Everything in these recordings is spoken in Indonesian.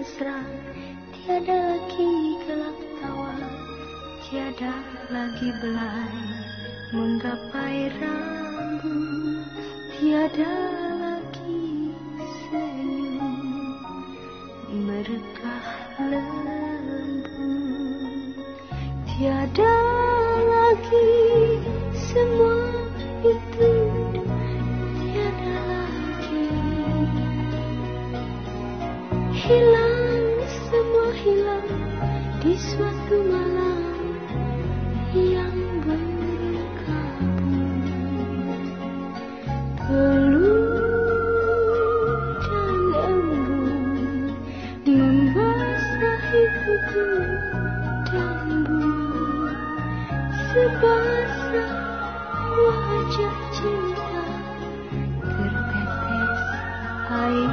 mesra, tiada lagi gelap tawa, tiada lagi belai menggapai rambut, tiada lagi senyum merekah lembut, tiada lagi semua itu, tiada lagi. Hilang, semua hilang di suatu malam yang berkabut. Peluh dan embun membasahi kuku dan bulu, sebasah wajah cinta tertetes air.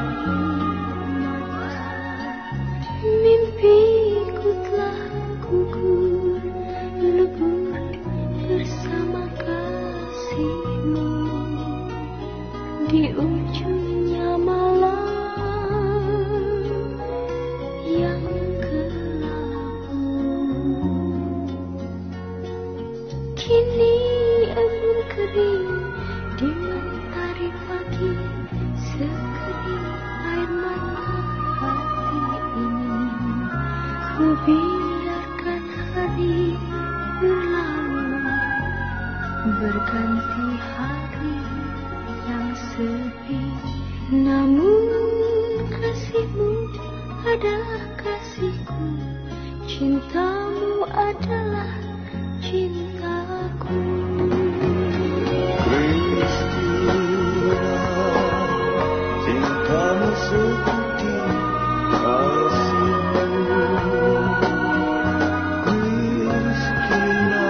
Mimpiku telah gugur lebur bersama kasihmu di ujungnya malam yang gelap. Kini embun kering di mentari pagi, sekering air mata hati ini. Ku biarkan hari berlalu, berganti hari yang sepi. Namun kasihmu adalah kasihku, cintamu adalah cintaku. Cintamu seperti kasihmu, Kristina,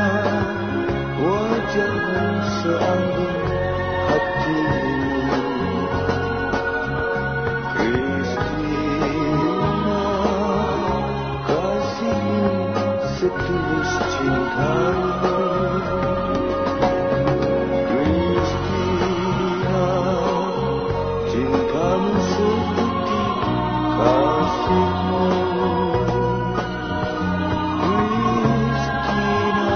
wajahmu seanggun hatimu. Kristina, kasihmu setulus cintamu. Kristina, cintamu seperti kasihmu. Kristina,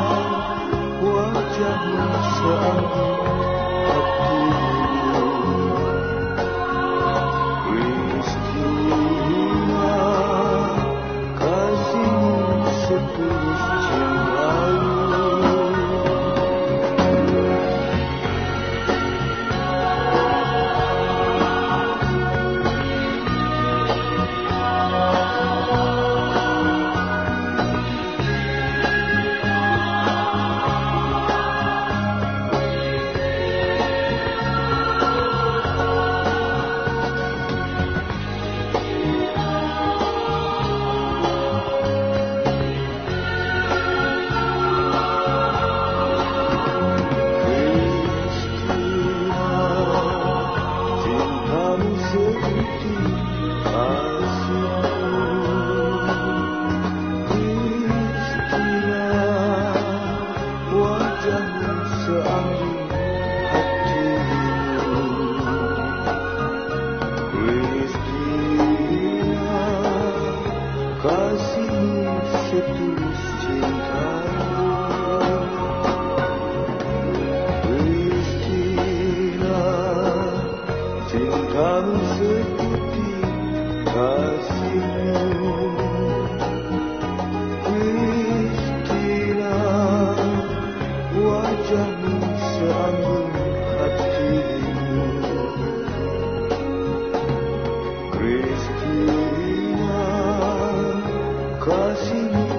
wajahmu seanggun hatimu. Kristina, kasihmu setulus cintamu. Kasihmu setulus cintamu. Kristina, cintamu seperti kasihmu. Kristina, wajahmu seanggun hatimu. Kristina, kasihmu